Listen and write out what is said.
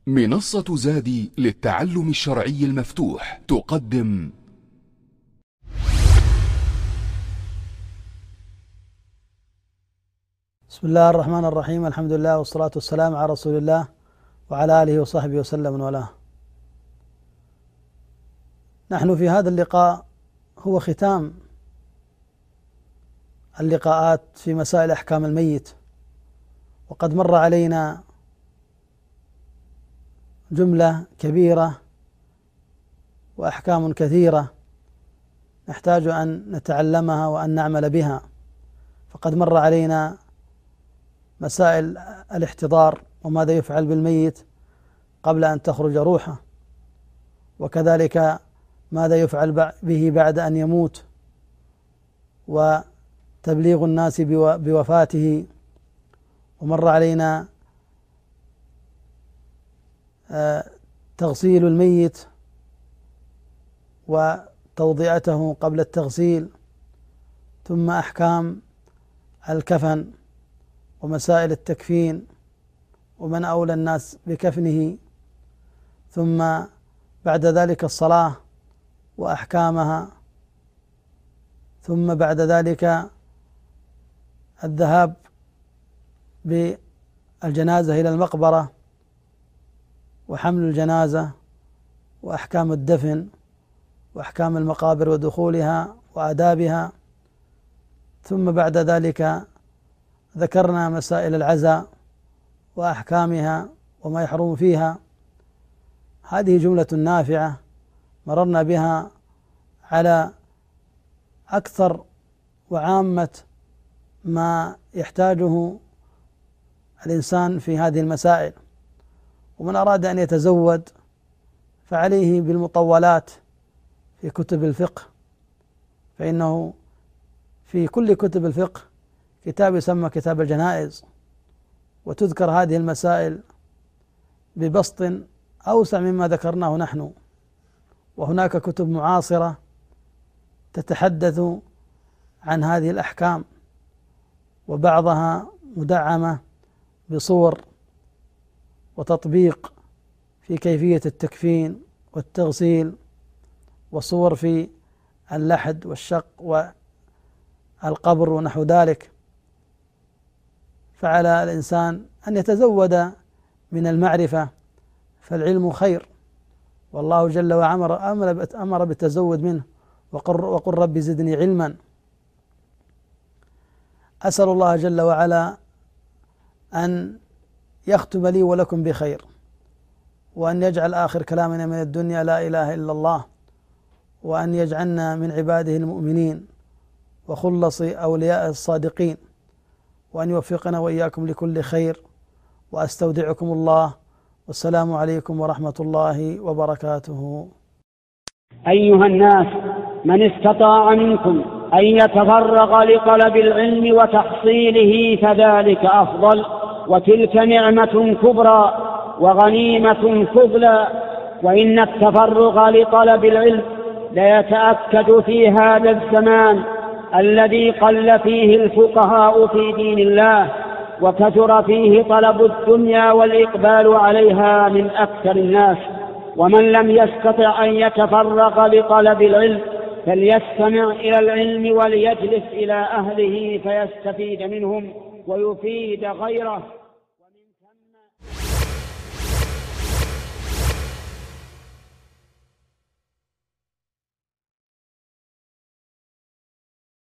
منصة زادي للتعلم الشرعي المفتوح تقدم بسم الله الرحمن الرحيم. الحمد لله والصلاة والسلام على رسول الله وعلى آله وصحبه وسلم من والاه. نحن في هذا اللقاء هو ختام اللقاءات في مسائل أحكام الميت، وقد مر علينا جملة كبيرة وأحكام كثيرة نحتاج أن نتعلمها وأن نعمل بها. فقد مر علينا مسائل الاحتضار وماذا يفعل بالميت قبل أن تخرج روحه، وكذلك ماذا يفعل به بعد أن يموت، وتبليغ الناس بوفاته. ومر علينا تغسيل الميت وتوضئته قبل التغسيل، ثم أحكام الكفن ومسائل التكفين ومن أولى الناس بكفنه، ثم بعد ذلك الصلاة وأحكامها، ثم بعد ذلك الذهاب بالجنازة إلى المقبرة وحمل الجنازة وأحكام الدفن وأحكام المقابر ودخولها وآدابها. ثم بعد ذلك ذكرنا مسائل العزاء وأحكامها وما يحرم فيها. هذه جملة نافعة مررنا بها على أكثر وعامة ما يحتاجه الإنسان في هذه المسائل. ومن أراد أن يتزود فعليه بالمطولات في كتب الفقه، فإنه في كل كتب الفقه كتاب يسمى كتاب الجنائز، وتذكر هذه المسائل ببسط أوسع مما ذكرناه نحن. وهناك كتب معاصرة تتحدث عن هذه الأحكام، وبعضها مدعمة بصور وتطبيق في كيفية التكفين والتغسيل، وصور في اللحد والشق والقبر ونحو ذلك. فعلى الإنسان أن يتزود من المعرفة، فالعلم خير، والله جل وعلا أمر بالتزود منه، وقل رب زدني علما. أسأل الله جل وعلا أن يختم لي ولكم بخير، وأن يجعل آخر كلامنا من الدنيا لا إله إلا الله، وأن يجعلنا من عباده المؤمنين وخلص أولياء الصادقين، وأن يوفقنا وإياكم لكل خير. وأستودعكم الله، والسلام عليكم ورحمة الله وبركاته. أيها الناس، من استطاع منكم أن يتفرغ لطلب العلم وتحصيله فذلك أفضل، وتلك نعمة كبرى وغنيمة فضلى. وإن التفرغ لطلب العلم ليتأكد في هذا الزمان الذي قل فيه الفقهاء في دين الله، وكثر فيه طلب الدنيا والإقبال عليها من أكثر الناس. ومن لم يستطع أن يتفرغ لطلب العلم فليستمع إلى العلم وليجلس إلى أهله فيستفيد منهم ويفيد غيره.